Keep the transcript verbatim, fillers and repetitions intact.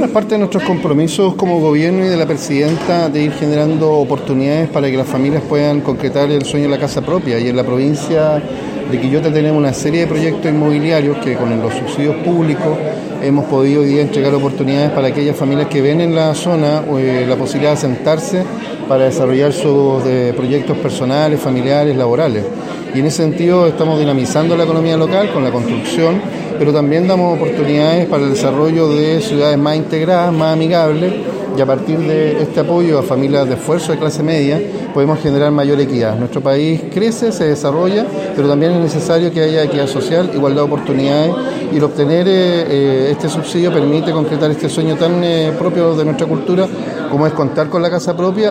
Parte de nuestros compromisos como gobierno y de la presidenta de ir generando oportunidades para que las familias puedan concretar el sueño de la casa propia. Y en la provincia de Quillota tenemos una serie de proyectos inmobiliarios que con los subsidios públicos hemos podido hoy día entregar oportunidades para aquellas familias que ven en la zona eh, la posibilidad de asentarse para desarrollar sus eh, proyectos personales, familiares, laborales. Y en ese sentido estamos dinamizando la economía local con la construcción, pero también damos oportunidades para el desarrollo de ciudades más integradas, más amigables, y a partir de este apoyo a familias de esfuerzo de clase media podemos generar mayor equidad. Nuestro país crece, se desarrolla, pero también es necesario que haya equidad social, igualdad de oportunidades, y el obtener eh, este subsidio permite concretar este sueño tan eh, propio de nuestra cultura como es contar con la casa propia